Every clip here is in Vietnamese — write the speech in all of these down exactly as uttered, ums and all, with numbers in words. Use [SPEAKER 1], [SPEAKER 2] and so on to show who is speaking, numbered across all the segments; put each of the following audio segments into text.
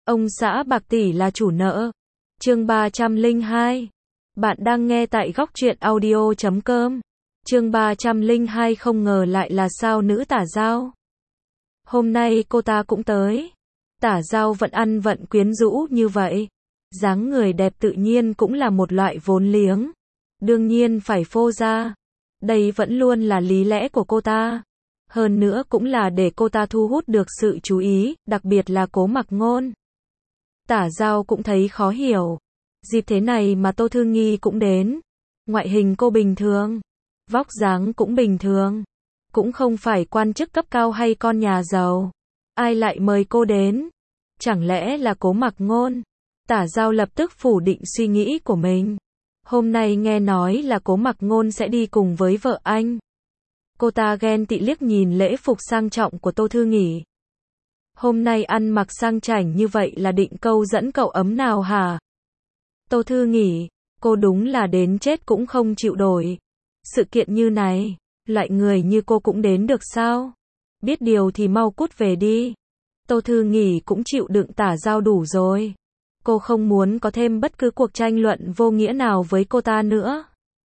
[SPEAKER 1] Ông xã bạc tỷ là chủ nợ. Chương ba trăm lẻ hai. Bạn đang nghe tại góc truyện audio chấm com. Chương ba trăm lẻ hai không ngờ lại là sao nữ Tả Giao. Hôm nay cô ta cũng tới. Tả Giao vẫn ăn vận quyến rũ như vậy. Dáng người đẹp tự nhiên cũng là một loại vốn liếng. Đương nhiên phải phô ra. Đây vẫn luôn là lý lẽ của cô ta. Hơn nữa cũng là để cô ta thu hút được sự chú ý, đặc biệt là Cố Mặc Ngôn. Tả Giao cũng thấy khó hiểu. Dịp thế này mà Tô Thư Nghi cũng đến. Ngoại hình cô bình thường. Vóc dáng cũng bình thường. Cũng không phải quan chức cấp cao hay con nhà giàu. Ai lại mời cô đến? Chẳng lẽ là Cố Mặc Ngôn? Tả Giao lập tức phủ định suy nghĩ của mình. Hôm nay nghe nói là Cố Mặc Ngôn sẽ đi cùng với vợ anh. Cô ta ghen tị liếc nhìn lễ phục sang trọng của Tô Thư Nghi. Hôm nay ăn mặc sang chảnh như vậy là định câu dẫn cậu ấm nào hả? Tô Thư Nghi, cô đúng là đến chết cũng không chịu đổi. Sự kiện như này, loại người như cô cũng đến được sao? Biết điều thì mau cút về đi. Tô Thư Nghi cũng chịu đựng Tả Giao đủ rồi. Cô không muốn có thêm bất cứ cuộc tranh luận vô nghĩa nào với cô ta nữa.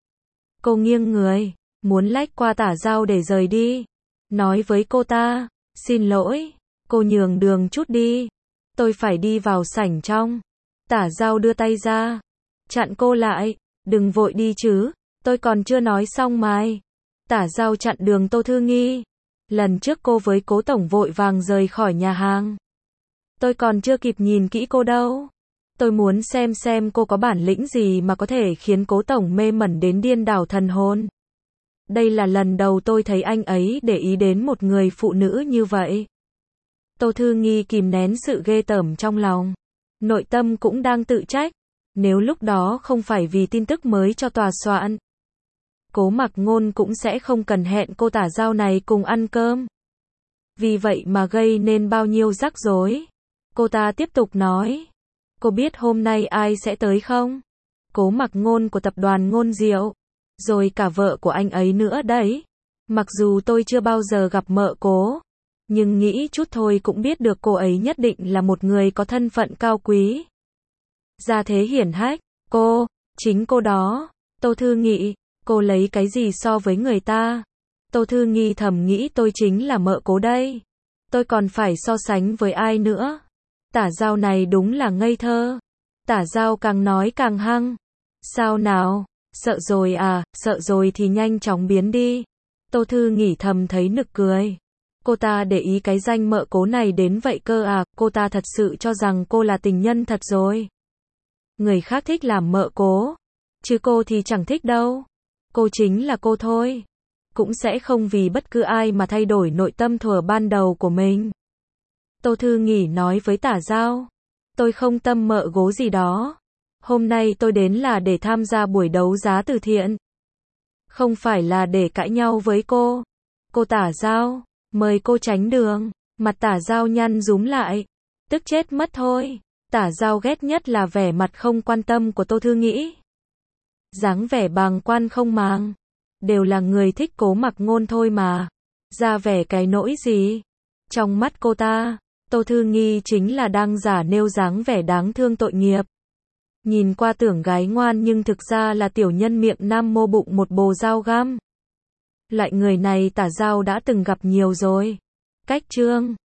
[SPEAKER 1] Cô nghiêng người, muốn lách qua Tả Giao để rời đi. Nói với cô ta, xin lỗi, cô nhường đường chút đi. Tôi phải đi vào sảnh trong. Tả Giao đưa tay ra, chặn cô lại, đừng vội đi chứ, tôi còn chưa nói xong mà. Tả Giao chặn đường Tô Thư Nghi. Lần trước cô với Cố tổng vội vàng rời khỏi nhà hàng. Tôi còn chưa kịp nhìn kỹ cô đâu. Tôi muốn xem xem cô có bản lĩnh gì mà có thể khiến Cố tổng mê mẩn đến điên đảo thần hồn. Đây là lần đầu tôi thấy anh ấy để ý đến một người phụ nữ như vậy. Tô Thư Nghi kìm nén sự ghê tởm trong lòng. Nội tâm cũng đang tự trách. Nếu lúc đó không phải vì tin tức mới cho tòa soạn, Cố Mặc Ngôn cũng sẽ không cần hẹn cô Tả Giao này cùng ăn cơm. Vì vậy mà gây nên bao nhiêu rắc rối. Cô ta tiếp tục nói. Cô biết hôm nay ai sẽ tới không? Cố Mặc Ngôn của tập đoàn Ngôn Diệu. Rồi cả vợ của anh ấy nữa đấy. Mặc dù tôi chưa bao giờ gặp mợ Cố, nhưng nghĩ chút thôi cũng biết được cô ấy nhất định là một người có thân phận cao quý. Gia thế hiển hách. Cô, chính cô đó. Tô Thư Nghi, cô lấy cái gì so với người ta? Tô Thư Nghi thầm nghĩ tôi chính là mợ Cố đây. Tôi còn phải so sánh với ai nữa? Tả Giao này đúng là ngây thơ. Tả Giao càng nói càng hăng. Sao nào? Sợ rồi à? Sợ rồi thì nhanh chóng biến đi. Tô Thư Nghi thầm thấy nực cười. Cô ta để ý cái danh mợ Cố này đến vậy cơ à? Cô ta thật sự cho rằng cô là tình nhân thật rồi. Người khác thích làm mợ Cố, chứ cô thì chẳng thích đâu. Cô chính là cô thôi. Cũng sẽ không vì bất cứ ai mà thay đổi nội tâm thuở ban đầu của mình. Tô Thư Nghi nói với Tả Giao. Tôi không tâm mợ Cố gì đó. Hôm nay tôi đến là để tham gia buổi đấu giá từ thiện. Không phải là để cãi nhau với cô. Cô Tả Giao, mời cô tránh đường. Mặt Tả Giao nhăn rúm lại. Tức chết mất thôi. Tả Giao ghét nhất là vẻ mặt không quan tâm của Tô Thư Nghi. Dáng vẻ bàng quan không màng. Đều là người thích Cố Mặc Ngôn thôi mà. Ra vẻ cái nỗi gì? Trong mắt cô ta, Tô Thư Nghi chính là đang giả nêu dáng vẻ đáng thương tội nghiệp. Nhìn qua tưởng gái ngoan nhưng thực ra là tiểu nhân miệng nam mô bụng một bồ dao găm. Loại người này Tả Giao đã từng gặp nhiều rồi. Cách chương